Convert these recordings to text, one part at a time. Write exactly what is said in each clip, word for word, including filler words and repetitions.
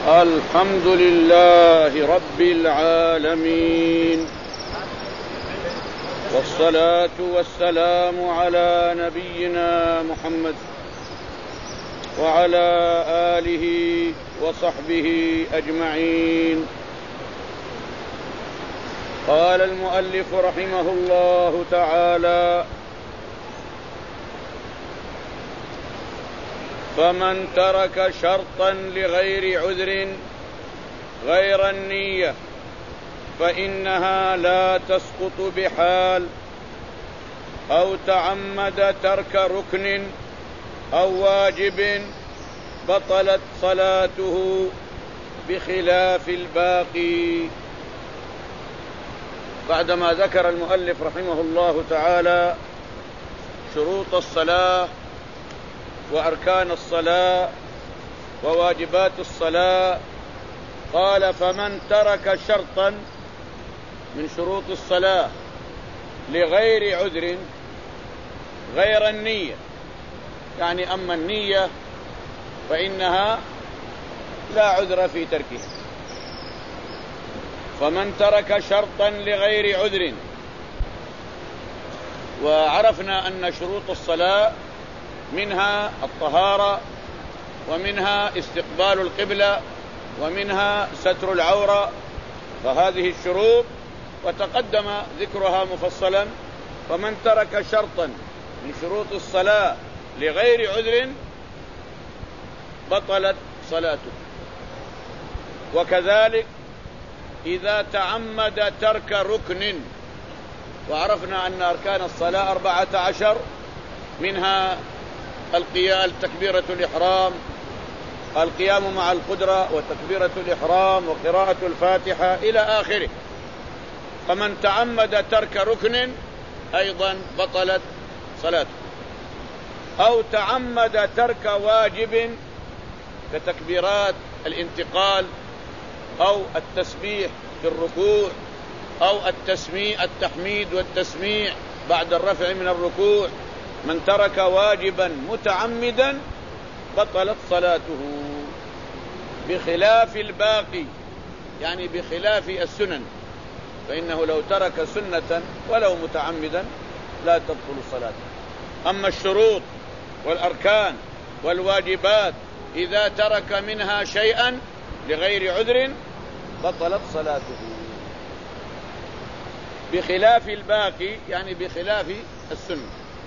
الحمد لله رب العالمين، والصلاة والسلام على نبينا محمد وعلى آله وصحبه أجمعين. قال المؤلف رحمه الله تعالى: فمن ترك شرطا لغير عذر غير النية فإنها لا تسقط بحال، أو تعمد ترك ركن أو واجب بطلت صلاته بخلاف الباقي. بعدما ذكر المؤلف رحمه الله تعالى شروط الصلاة وأركان الصلاة وواجبات الصلاة، قال: فمن ترك شرطا من شروط الصلاة لغير عذر غير النية، يعني أما النية فإنها لا عذر في تركها. فمن ترك شرطا لغير عذر، وعرفنا أن شروط الصلاة منها الطهارة، ومنها استقبال القبلة، ومنها ستر العورة، فهذه الشروط وتقدم ذكرها مفصلا. فمن ترك شرطا من شروط الصلاة لغير عذر بطلت صلاته. وكذلك إذا تعمد ترك ركن، وعرفنا أن أركان الصلاة أربعة عشر، منها القيام تكبيرة الإحرام، القيام مع القدرة، وتكبيرة الإحرام، وقراءة الفاتحة إلى آخره. فمن تعمد ترك ركن أيضا بطلت صلاته، أو تعمد ترك واجب كتكبيرات الانتقال، أو التسبيح في الركوع، أو التسميع التحميد والتسميع بعد الرفع من الركوع. من ترك واجبا متعمدا بطلت صلاته بخلاف الباقي، يعني بخلاف السنن، فإنه لو ترك سنة ولو متعمدا لا تبطل صلاته. أما الشروط والأركان والواجبات إذا ترك منها شيئا لغير عذر بطلت صلاته بخلاف الباقي، يعني بخلاف السنة.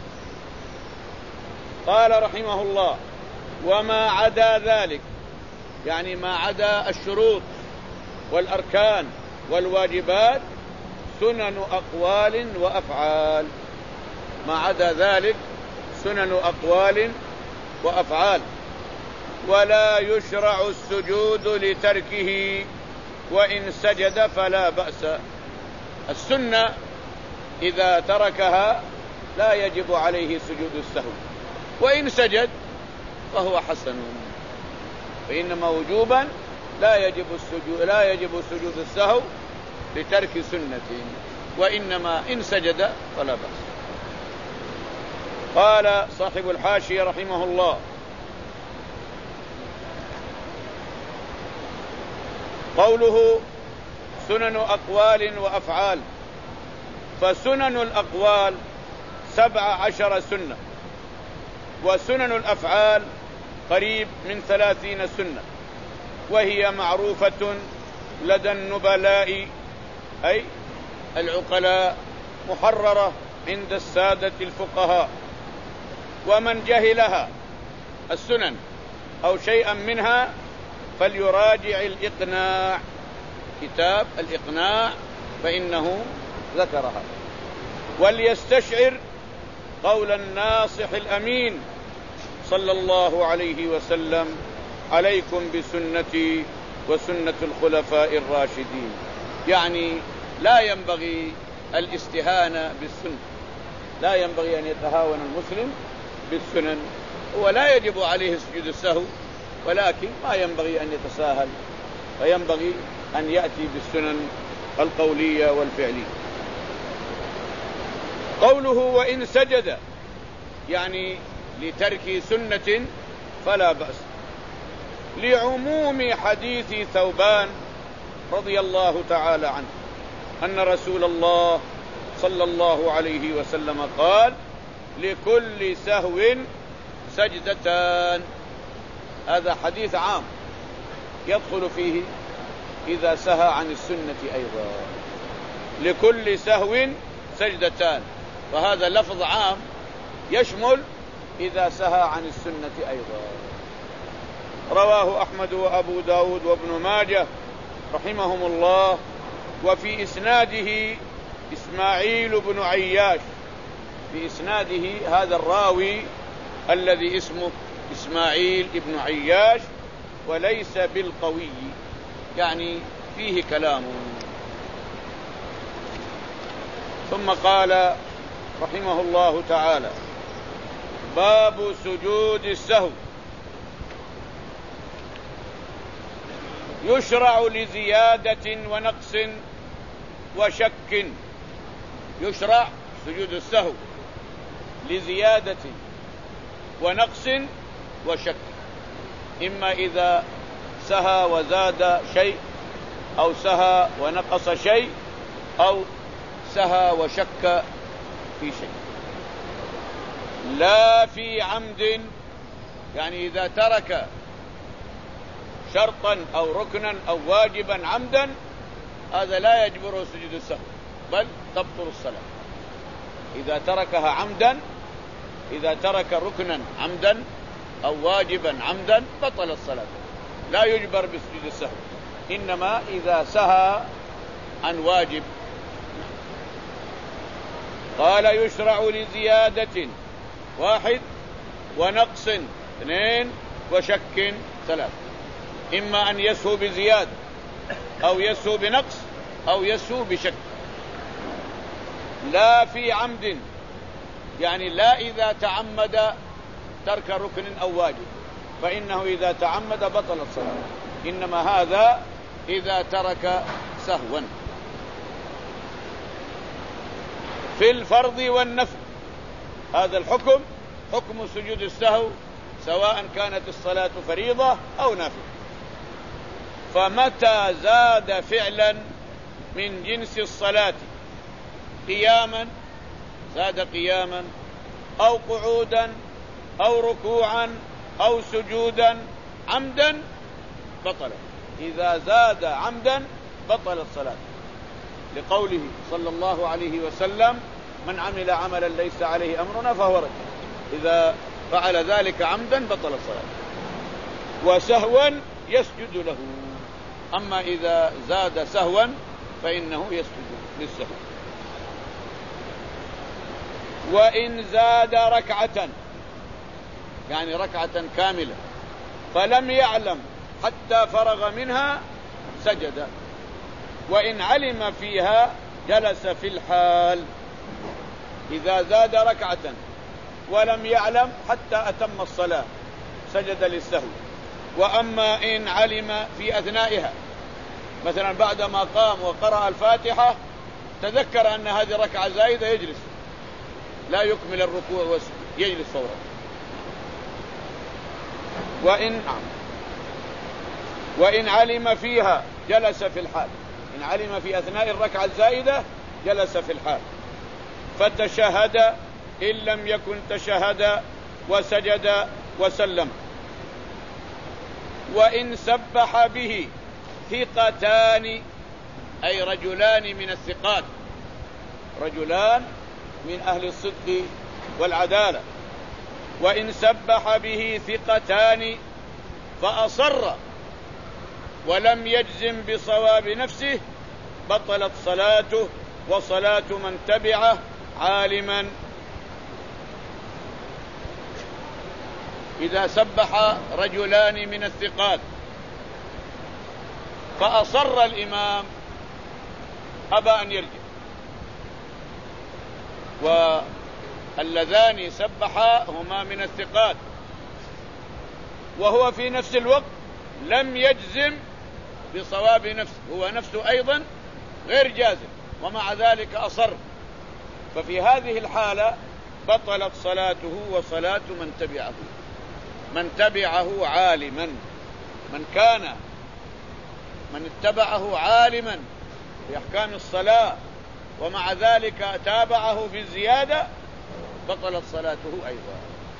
قال رحمه الله: وما عدا ذلك، يعني ما عدا الشروط والأركان والواجبات، سنن أقوال وأفعال. ما عدا ذلك سنن أقوال وأفعال. ولا يشرع السجود لتركه، وإن سجد فلا بأس. السنة إذا تركها لا يجب عليه سجود السهو، وإن سجد فهو حسن. فإنما وجوبا لا يجب السجود لا يجب سجود السهو لترك سنة، وإنما إن سجد فلا بأس. قال صاحب الحاشية رحمه الله: قوله سنن أقوال وأفعال، فسنن الأقوال سبع عشر سنة، وسنن الأفعال قريب من ثلاثين سنة، وهي معروفة لدى النبلاء أي العقلاء، محررة عند السادة الفقهاء. ومن جهلها السنن أو شيئا منها فليراجع الإقناع، كتاب الإقناع، فإنه ذكرها. وليستشعر قول الناصح الأمين صلى الله عليه وسلم: عليكم بسنتي وسنة الخلفاء الراشدين. يعني لا ينبغي الاستهانة بالسنة، لا ينبغي أن يتهاون المسلم بالسنن. هو لا يجب عليه سجود السهو، ولكن ما ينبغي أن يتساهل، فينبغي أن يأتي بالسنن القولية والفعلية. قوله وإن سجد يعني لترك سنة فلا بأس. لعموم حديث ثوبان رضي الله تعالى عنه أن رسول الله صلى الله عليه وسلم قال: لكل سهو سجدتان. هذا حديث عام يدخل فيه إذا سهى عن السنة أيضا. لكل سهو سجدتان، فهذا لفظ عام يشمل إذا سهى عن السنة أيضا. رواه أحمد وأبو داود وابن ماجه رحمهم الله. وفي إسناده إسماعيل بن عياش، في إسناده هذا الراوي الذي اسمه إسماعيل بن عياش وليس بالقوي، يعني فيه كلام. ثم قال رحمه الله تعالى: باب سجود السهو. يشرع لزيادة ونقص وشك. يشرع سجود السهو لزيادة ونقص وشك، إما إذا سهى وزاد شيء، أو سهى ونقص شيء، أو سهى وشك في شيء. لا في عمد، يعني إذا ترك شرطا أو ركنا أو واجبا عمدا، هذا لا يجبره سجود السهو، بل تبطل الصلاة. إذا تركها عمدا، إذا ترك ركنا عمدا أو واجبا عمدا بطل الصلاة، لا يجبر بسجود السهو، إنما إذا سهى عن واجب. قال: يشرع لزيادة واحد، ونقص اثنين، وشك ثلاث. إما أن يسهو بزيادة، أو يسهو بنقص، أو يسهو بشك. لا في عمد، يعني لا إذا تعمد ترك ركن أو واجب، فإنه إذا تعمد بطل الصلاة، إنما هذا إذا ترك سهوا. في الفرض والنفل، هذا الحكم حكم سجود السهو سواء كانت الصلاة فريضة أو نافلة. فمتى زاد فعلا من جنس الصلاة قياما، زاد قياما أو قعودا أو ركوعا أو سجودا عمدا بطل. إذا زاد عمدا بطل الصلاة، لقوله صلى الله عليه وسلم: من عمل عملا ليس عليه أمرنا فهو رد. إذا فعل ذلك عمدا بطل الصلاة، وسهوا يسجد له. أما إذا زاد سهوا فإنه يسجد للسهو. وإن زاد ركعة، يعني ركعة كاملة، فلم يعلم حتى فرغ منها سجد. وإن علم فيها جلس في الحال. إذا زاد ركعة ولم يعلم حتى أتم الصلاة سجد للسهو. وأما إن علم في أثنائها، مثلا بعدما قام وقرأ الفاتحة تذكر أن هذه ركعة زائدة، يجلس، لا يكمل الركوع والسجود، يجلس فورا. وإن وإن علم فيها جلس في الحال. إن علم في أثناء الركعة الزائدة جلس في الحال. فتشهد إن لم يكن تشهد، وسجد وسلم. وإن سبح به ثقتان، أي رجلان من الثقات، رجلان من أهل الصدق والعدالة. وإن سبح به ثقتان فأصر ولم يجزم بصواب نفسه بطلت صلاته وصلاة من تبعه عالما. إذا سبح رجلان من الثقات فأصر الإمام أبى أن يرجع، واللذان سبحا هما من الثقات، وهو في نفس الوقت لم يجزم بصواب نفسه، هو نفسه أيضا غير جازم، ومع ذلك أصر. ففي هذه الحالة بطلت صلاته وصلاة من تبعه، من تبعه عالما. من كان من اتبعه عالما بأحكام الصلاة ومع ذلك تابعه في الزيادة بطلت صلاته أيضا.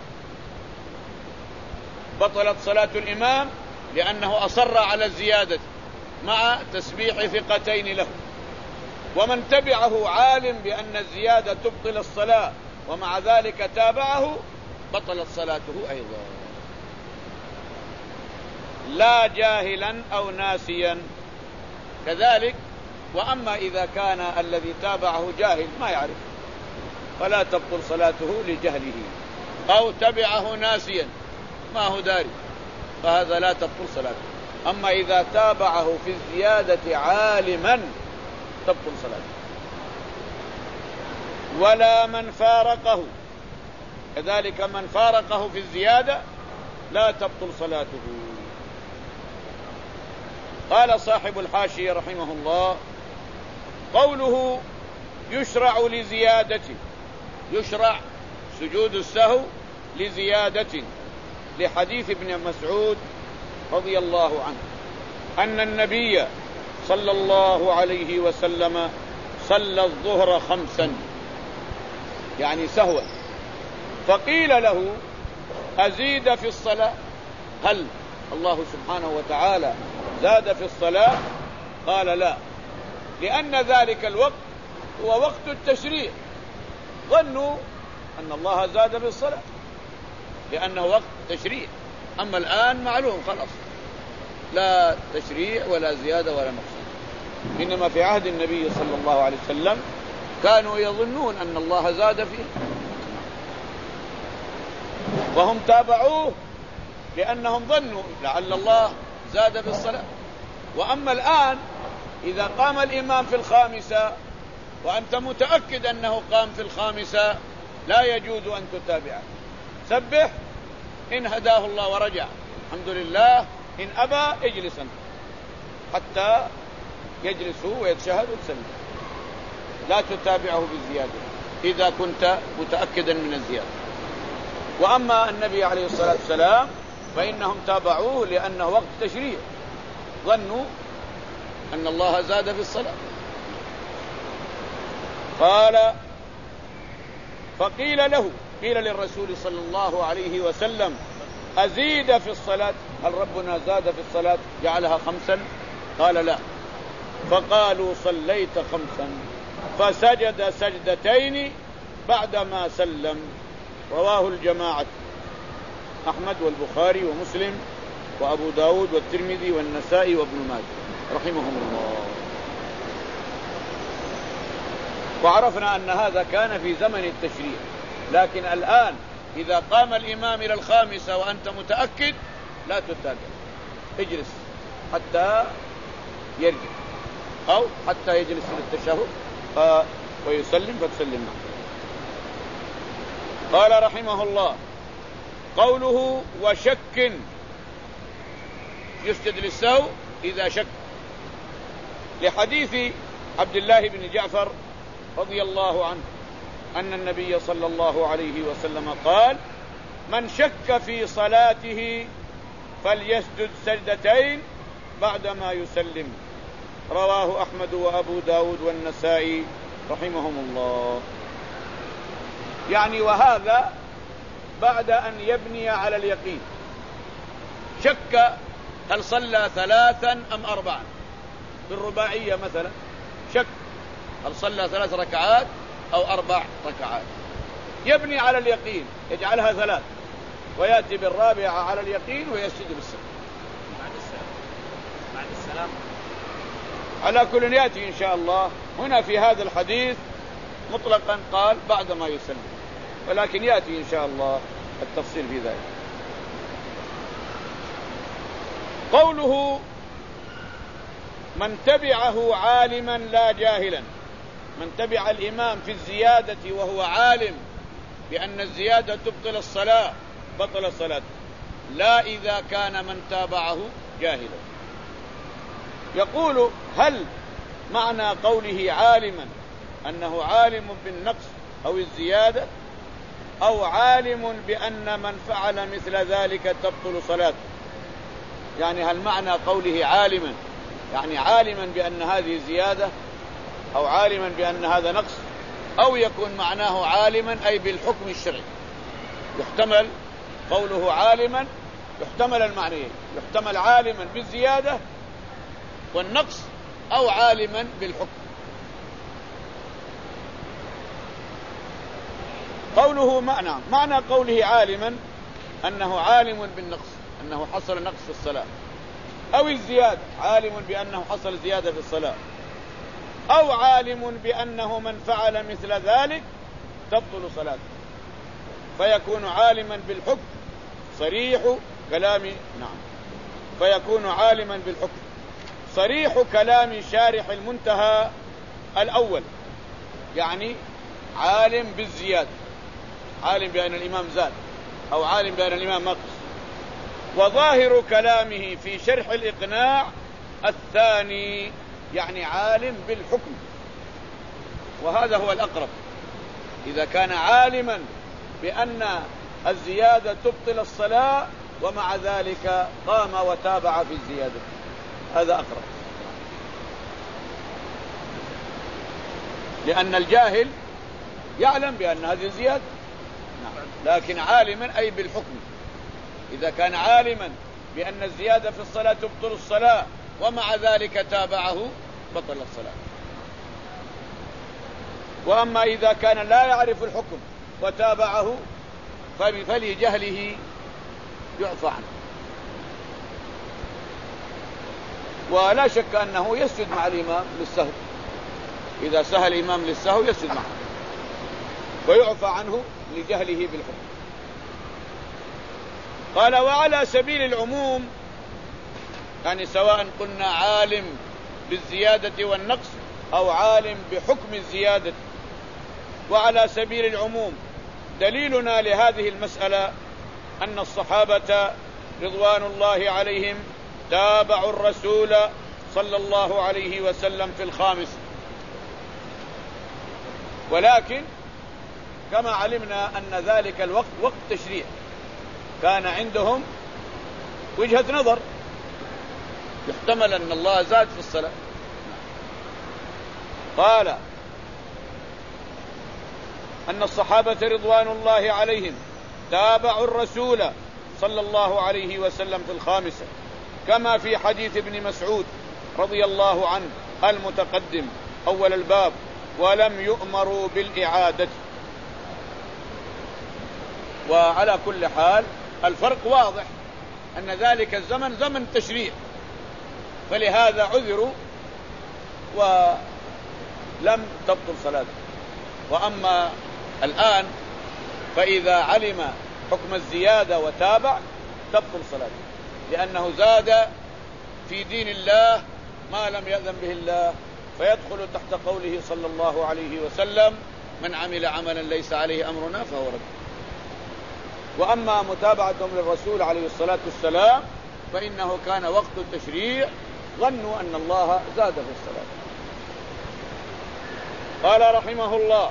بطلت صلاة الإمام لأنه أصر على الزيادة مع تسبيح ثقتين له. ومن تبعه عالم بأن الزيادة تبطل الصلاة ومع ذلك تابعه بطلت صلاته أيضا، لا جاهلا أو ناسيا كذلك. وأما إذا كان الذي تابعه جاهل ما يعرف فلا تبطل صلاته لجهله، أو تبعه ناسيا ما هو داري فهذا لا تبطل صلاته. أما إذا تابعه في الزيادة عالما تبطل صلاته. ولا من فارقه كذلك، من فارقه في الزيادة لا تبطل صلاته. قال صاحب الحاشية رحمه الله: قوله يشرع لزيادة، يشرع سجود السهو لزيادة، لحديث ابن مسعود رضي الله عنه أن النبي صلى الله عليه وسلم صلى الظهر خمسا يعني سهوا، فقيل له: أزيد في الصلاة؟ هل الله سبحانه وتعالى زاد في الصلاة؟ قال: لا، لأن ذلك الوقت هو وقت التشريع، ظنوا أن الله زاد في الصلاة لأنه وقت تشريع. أما الآن معلوم خلاص لا تشريع ولا زيادة ولا نقصان. إنما في عهد النبي صلى الله عليه وسلم كانوا يظنون أن الله زاد فيه وهم تابعوه لأنهم ظنوا لعل الله زاد في الصلاة. وأما الآن إذا قام الإمام في الخامسة وأنت متأكد أنه قام في الخامسة لا يجوز أن تتابعه. سبح إن هداه الله ورجع الحمد لله، إن أبى اجلس أنت حتى يجلسوا ويتشهد وتسلم. لا تتابعه بالزيادة إذا كنت متأكدا من الزيادة. وأما النبي عليه الصلاة والسلام فإنهم تابعوه لأنه وقت تشريع، ظنوا أن الله زاد في الصلاة. قال: فقيل له، قيل للرسول صلى الله عليه وسلم: أزيد في الصلاة؟ هل ربنا زاد في الصلاة جعلها خمسا؟ قال: لا. فقالوا: صليت خمسا. فسجد سجدتين بعدما سلم. رواه الجماعة، أحمد والبخاري ومسلم وأبو داود والترمذي والنسائي وابن ماجه رحمهم الله. وعرفنا أن هذا كان في زمن التشريع، لكن الآن إذا قام الإمام إلى الخامسة وأنت متأكد لا تتابع، اجلس حتى يرجع أو حتى يجلس للتشهد ويسلم فتسلم معه. قال رحمه الله: قوله وشك، يسجد للسهو إذا شك، لحديث عبد الله بن جعفر رضي الله عنه أن النبي صلى الله عليه وسلم قال: من شك في صلاته فليسجد سجدتين بعدما يسلم. رواه أحمد وأبو داود والنسائي رحمهم الله. يعني وهذا بعد أن يبني على اليقين. شك هل صلى ثلاثا أم أربعا، بالرباعية مثلا شك هل صلى ثلاث ركعات أو أربع ركعات، يبني على اليقين يجعلها ثلاث ويأتي بالرابعة على اليقين ويسجد بالسلام بعد السلام بعد السلام على كل يأتي إن شاء الله. هنا في هذا الحديث مطلقا قال بعد ما يسلم، ولكن يأتي إن شاء الله التفصيل في ذلك. قوله من تبعه عالما لا جاهلا، من تبع الإمام في الزيادة وهو عالم بأن الزيادة تبطل الصلاة بطل الصلاة، لا إذا كان من تابعه جاهلا. يقول: هل معنى قوله عالما أنه عالم بالنقص أو الزيادة، أو عالم بأن من فعل مثل ذلك تبطل صلاته؟ يعني هل معنى قوله عالما يعني عالما بأن هذه زيادة أو عالما بأن هذا نقص، أو يكون معناه عالما أي بالحكم الشرعي؟ يحتمل قوله عالما، يحتمل المعنيين، يحتمل عالما بالزيادة والنقص أو عالما بالحكم. قوله معنى معنى قوله عالما أنه عالم بالنقص، أنه حصل نقص في الصلاة، أو الزيادة عالم بأنه حصل زيادة في الصلاة، أو عالم بأنه من فعل مثل ذلك تبطل صلاته، فيكون عالما بالحكم صريح كلام نعم فيكون عالما بالحكم صريح كلام شارح المنتهى الأول، يعني عالم بالزيادة، عالم بأن الإمام زاد أو عالم بأن الإمام نقص. وظاهر كلامه في شرح الإقناع الثاني، يعني عالم بالحكم، وهذا هو الأقرب. إذا كان عالما بأن الزيادة تبطل الصلاة ومع ذلك قام وتابع في الزيادة، هذا أقرب، لأن الجاهل يعلم بأن هذه زيادة لكن عالما أي بالحكم. إذا كان عالما بأن الزيادة في الصلاة تبطل الصلاة ومع ذلك تابعه بطل الصلاة. وأما إذا كان لا يعرف الحكم وتابعه فلجهله يعفى عنه، ولا شك أنه يسجد مع الإمام للسهو، إذا سهى الإمام للسهو يسجد معه ويعفى عنه لجهله بالحكم. قال وعلى سبيل العموم، يعني سواء قلنا عالم بالزيادة والنقص أو عالم بحكم الزيادة، وعلى سبيل العموم دليلنا لهذه المسألة أن الصحابة رضوان الله عليهم تابعوا الرسول صلى الله عليه وسلم في الخامس، ولكن كما علمنا أن ذلك الوقت وقت تشريع، كان عندهم وجهة نظر، يحتمل أن الله زاد في الصلاة. قال أن الصحابة رضوان الله عليهم تابعوا الرسول صلى الله عليه وسلم في الخامسة، كما في حديث ابن مسعود رضي الله عنه المتقدم أول الباب، ولم يؤمروا بالإعادة. وعلى كل حال الفرق واضح، أن ذلك الزمن زمن تشريع، فلهذا عذروا ولم تبطل صلاته. وأما الآن فإذا علم حكم الزيادة وتابع تبطل صلاته، لأنه زاد في دين الله ما لم يأذن به الله، فيدخل تحت قوله صلى الله عليه وسلم من عمل عملا ليس عليه أمرنا فهو رد. وأما متابعتهم للرسول عليه الصلاة والسلام فإنه كان وقت التشريع، ظنوا أن الله زاد في الصلاة. قال رحمه الله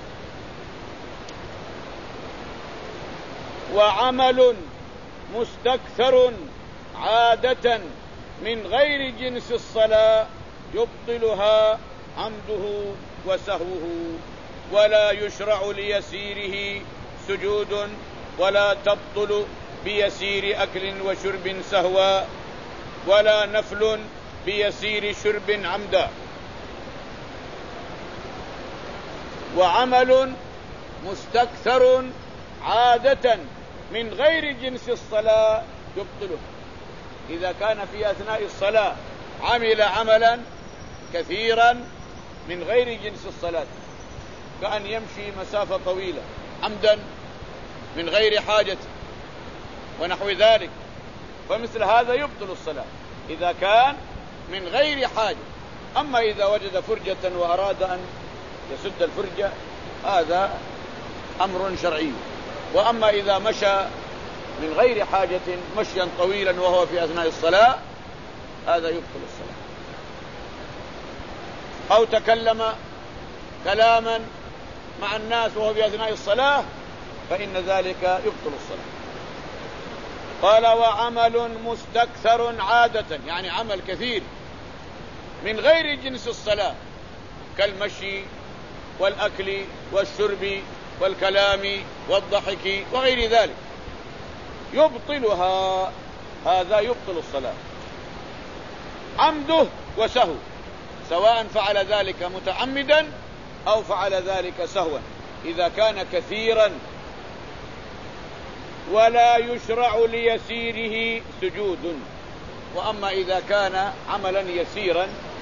وعمل مستكثر عادة من غير جنس الصلاة يبطلها عمده وسهوه، ولا يشرع ليسيره سجود، ولا تبطل بيسير أكل وشرب سهوا، ولا نفل بيسير شرب عمدا. وعمل مستكثر عادة من غير جنس الصلاة يبطله، إذا كان في أثناء الصلاة عمل عملا كثيرا من غير جنس الصلاة، كأن يمشي مسافة طويلة عمدا من غير حاجة ونحو ذلك، فمثل هذا يبطل الصلاة إذا كان من غير حاجة. أما إذا وجد فرجة وأراد أن يسد الفرجة هذا أمر شرعي. وأما إذا مشى من غير حاجة مشيا طويلا وهو في أثناء الصلاة هذا يبطل الصلاة. أو تكلم كلاما مع الناس وهو في أثناء الصلاة فإن ذلك يبطل الصلاة. قال وعمل مستكثر عادة، يعني عمل كثير من غير جنس الصلاة كالمشي والأكل والشرب والكلام والضحك وغير ذلك يبطلها، هذا يبطل الصلاة عمده وسهو، سواء فعل ذلك متعمدا أو فعل ذلك سهوا إذا كان كثيرا. ولا يشرع ليسيره سجود، وأما إذا كان عملا يسيرا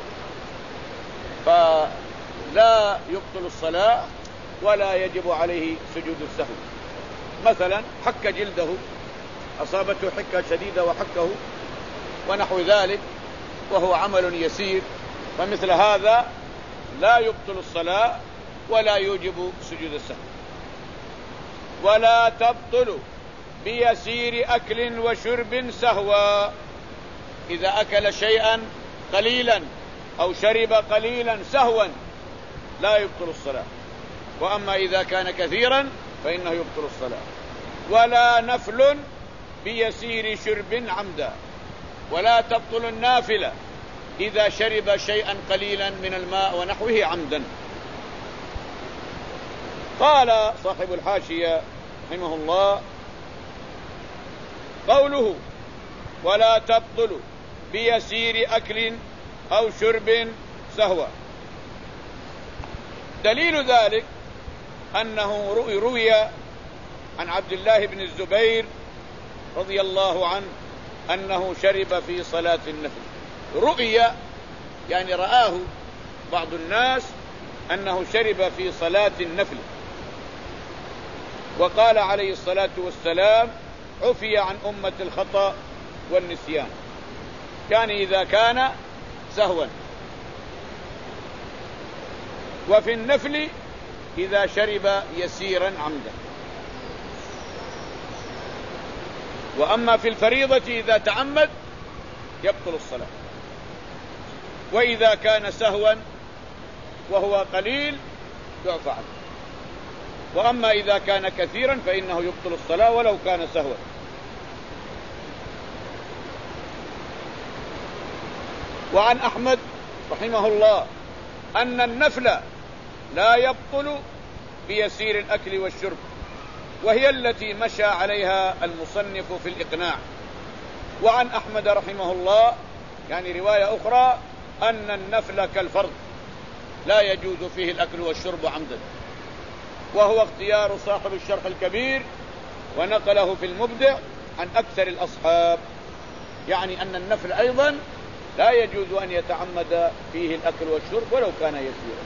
فلا يبطل الصلاة ولا يجب عليه سجود السهو. مثلا حك جلده، أصابته حكة شديدة وحكه ونحو ذلك وهو عمل يسير، فمثل هذا لا يبطل الصلاة ولا يوجب سجود السهو. ولا تبطل بيسير أكل وشرب سهوا، إذا أكل شيئا قليلا أو شرب قليلا سهوا لا يبطل الصلاة، وأما إذا كان كثيرا فإنه يبطل الصلاة. ولا نفل بيسير شرب عمدا، ولا تبطل النافلة إذا شرب شيئا قليلا من الماء ونحوه عمدا. قال صاحب الحاشية رحمه الله: قوله ولا تبطل بيسير أكل أو شرب سهوا، دليل ذلك أنه روي عن عبد الله بن الزبير رضي الله عنه أنه شرب في صلاة النفل. رؤي يعني رآه بعض الناس أنه شرب في صلاة النفل، وقال عليه الصلاة والسلام: عفي عن أمة الخطأ والنسيان، يعني إذا كان سهوا. وفي النفل إذا شرب يسيرا عمدا. وأما في الفريضة إذا تعمد يبطل الصلاة، وإذا كان سهوا وهو قليل يعفى عنه، وأما إذا كان كثيرا فإنه يبطل الصلاة ولو كان سهوا. وعن أحمد رحمه الله أن النفل لا يبطل بيسير الأكل والشرب، وهي التي مشى عليها المصنف في الإقناع. وعن أحمد رحمه الله يعني رواية أخرى أن النفل كالفرض لا يجوز فيه الأكل والشرب عمدا، وهو اختيار صاحب الشرح الكبير ونقله في المبدع عن أكثر الأصحاب، يعني أن النفل أيضا لا يجوز أن يتعمد فيه الأكل والشرب ولو كان يسيرا.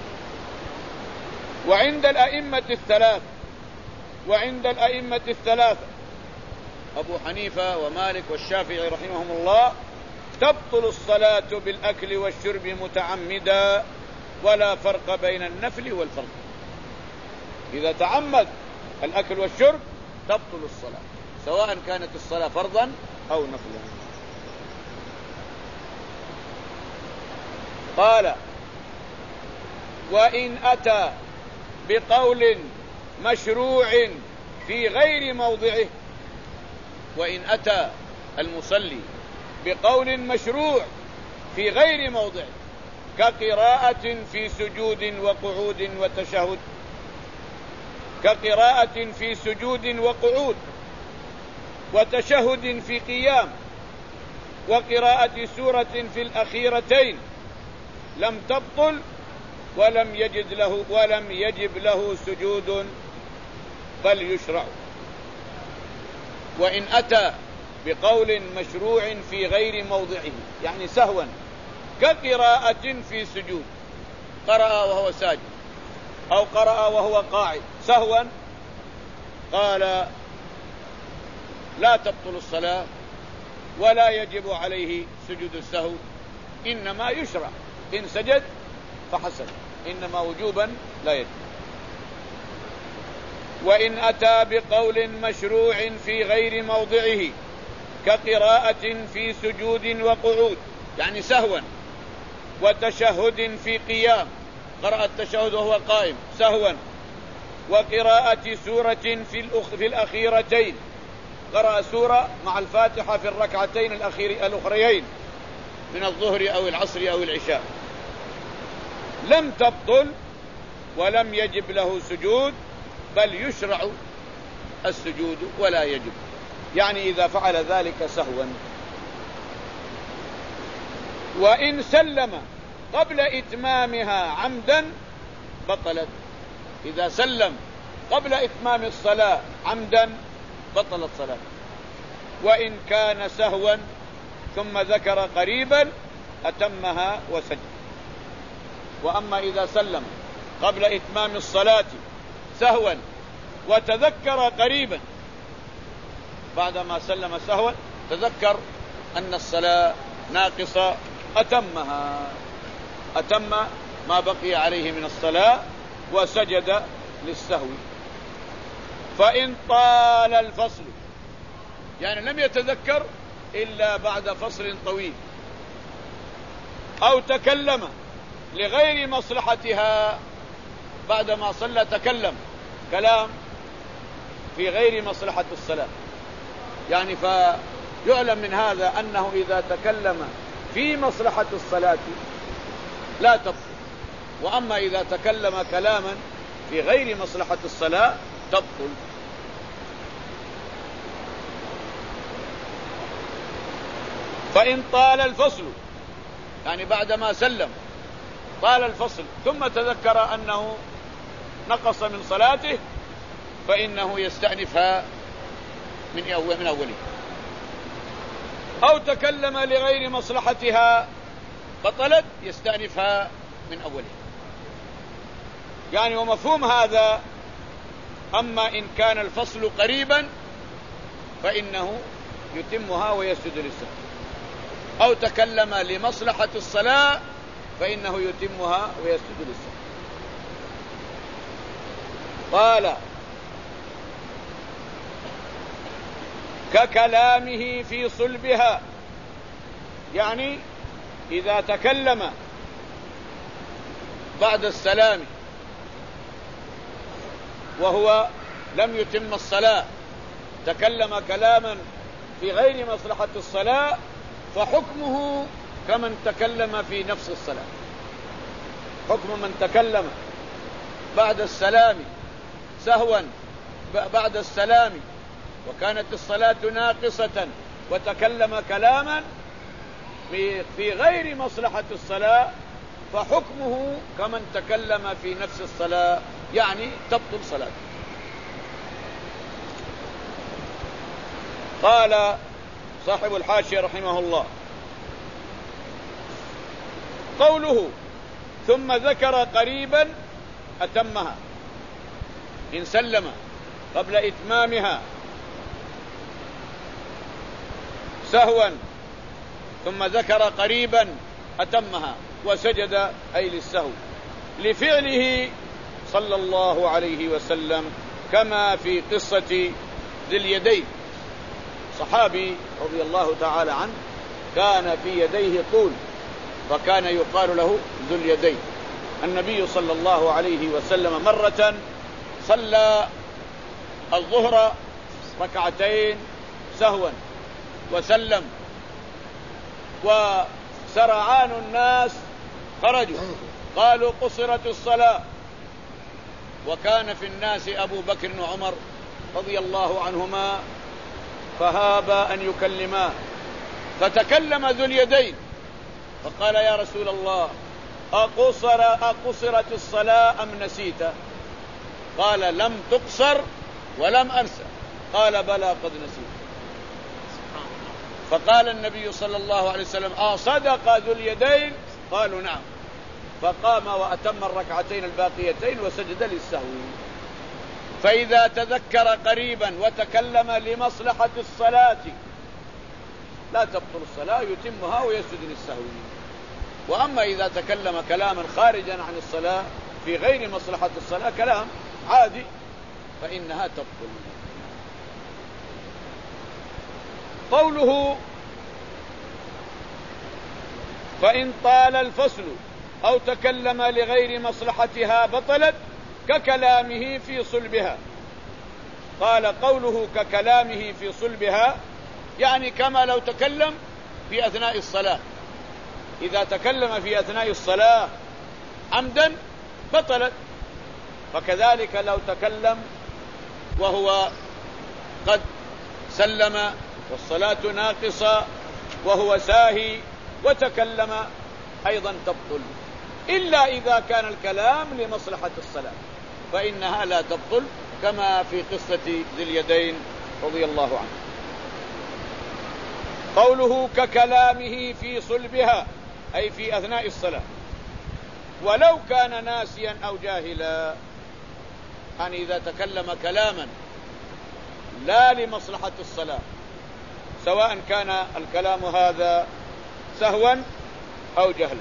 وعند الأئمة الثلاث وعند الأئمة الثلاثة أبو حنيفة ومالك والشافعي رحمهم الله تبطل الصلاة بالأكل والشرب متعمدا، ولا فرق بين النفل والفرض. إذا تعمد الأكل والشرب تبطل الصلاة، سواء كانت الصلاة فرضا أو نفلا. قال: وإن أتى بقول مشروع في غير موضعه، وإن أتى المصلي بقول مشروع في غير موضعه كقراءة في سجود وقعود وتشهد، كقراءة في سجود وقعود وتشهد في قيام وقراءة سورة في الأخيرتين، لم تبطل ولم يجد له ولم يجب له سجود بل يشرع. وإن أتى بقول مشروع في غير موضعه يعني سهوا، كقراءة في سجود، قرأ وهو ساجد أو قرأ وهو قاعد سهوا، قال: لا تبطل الصلاة ولا يجب عليه سجود السهو، إنما يشرع إن سجد فحسن، إنما وجوبا لا يجب. وإن أتى بقول مشروع في غير موضعه كقراءة في سجود وقعود يعني سهوا، وتشهد في قيام، قرأ التشهد وهو قائم سهوا، وقراءة سورة في, في الأخيرتين، قرأ سورة مع الفاتحة في الركعتين الأخير الأخريين من الظهر أو العصر أو العشاء لم تبطل ولم يجب له سجود، بل يشرع السجود ولا يجب، يعني إذا فعل ذلك سهوا. وإن سلم قبل إتمامها عمدا بطلت، إذا سلم قبل إتمام الصلاة عمدا بطلت صلاة. وإن كان سهوا ثم ذكر قريبا أتمها وسجد. وأما إذا سلم قبل إتمام الصلاة سهوا وتذكر قريبا بعدما سلم سهوا تذكر أن الصلاة ناقصة أتمها، أتم ما بقي عليه من الصلاة وسجد للسهو. فإن طال الفصل، يعني لم يتذكر إلا بعد فصل طويل، أو تكلم لغير مصلحتها بعدما صلى تكلم كلام في غير مصلحة الصلاة، يعني فيعلم من هذا أنه إذا تكلم في مصلحة الصلاة لا تبطل، وأما إذا تكلم كلاما في غير مصلحة الصلاة تبطل. فإن طال الفصل، يعني بعدما سلم طال الفصل ثم تذكر أنه نقص من صلاته فإنه يستأنفها من أول من أوله. أو تكلم لغير مصلحتها بطلت يستأنفها من أوله. يعني ومفهوم هذا، أما إن كان الفصل قريبا فإنه يتمها ويسجد للسهو، أو تكلم لمصلحة الصلاة فإنه يتمها ويسجد للسهو. قال ككلامه في صلبها، يعني إذا تكلم بعد السلام وهو لم يتم الصلاة، تكلم كلاما في غير مصلحة الصلاة فحكمه كمن تكلم في نفس الصلاة. حكم من تكلم بعد السلام سهوا بعد السلام وكانت الصلاة ناقصة وتكلم كلاما في غير مصلحة الصلاة فحكمه كمن تكلم في نفس الصلاة، يعني تبطل صلاته. قال صاحب الحاشية رحمه الله: قوله ثم ذكر قريبا أتمها، إن سلم قبل إتمامها سهوا ثم ذكر قريبا أتمها وسجد أي للسهو لفعله صلى الله عليه وسلم، كما في قصة ذي اليدين. صحابي رضي الله تعالى عنه كان في يديه طول فكان يقال له ذو اليدين. النبي صلى الله عليه وسلم مرة صلى الظهر ركعتين سهوا وسلم، وسرعان الناس خرجوا قالوا قصرت الصلاة، وكان في الناس أبو بكر وعمر رضي الله عنهما فهابا أن يكلما، فتكلم ذو اليدين فقال: يا رسول الله، أقصر أقصرت الصلاة أم نسيت؟ قال: لم تقصر ولم أنسى. قال: بلى قد نسيت. فقال النبي صلى الله عليه وسلم: أصدق ذو اليدين؟ قالوا: نعم. فقام وأتم الركعتين الباقيتين وسجد للسهو. فإذا تذكر قريبا وتكلم لمصلحة الصلاة لا تبطل الصلاة، يتمها ويسجد للسهو. وأما إذا تكلم كلاما خارجا عن الصلاة في غير مصلحة الصلاة كلام عادي فإنها تبطل. قوله فإن طال الفصل أو تكلم لغير مصلحتها بطلت ككلامه في صلبها، قال قوله ككلامه في صلبها يعني كما لو تكلم في أثناء الصلاة. إذا تكلم في أثناء الصلاة عمدا بطلت، فكذلك لو تكلم وهو قد سلم والصلاة ناقصة وهو ساهي وتكلم أيضا تبطل، إلا إذا كان الكلام لمصلحة الصلاة فإنها لا تبطل، كما في قصة ذي اليدين رضي الله عنه. قوله ككلامه في صلبها أي في أثناء الصلاة، ولو كان ناسيا أو جاهلا، يعني إذا تكلم كلاما لا لمصلحة الصلاة، سواء كان الكلام هذا سهوا أو جهلا.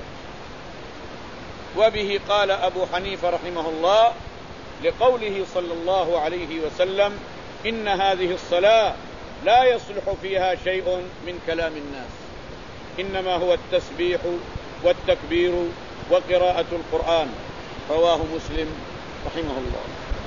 وبه قال أبو حنيفة رحمه الله لقوله صلى الله عليه وسلم إن هذه الصلاة لا يصلح فيها شيء من كلام الناس، إنما هو التسبيح والتكبير وقراءة القرآن. رواه مسلم رحمه الله.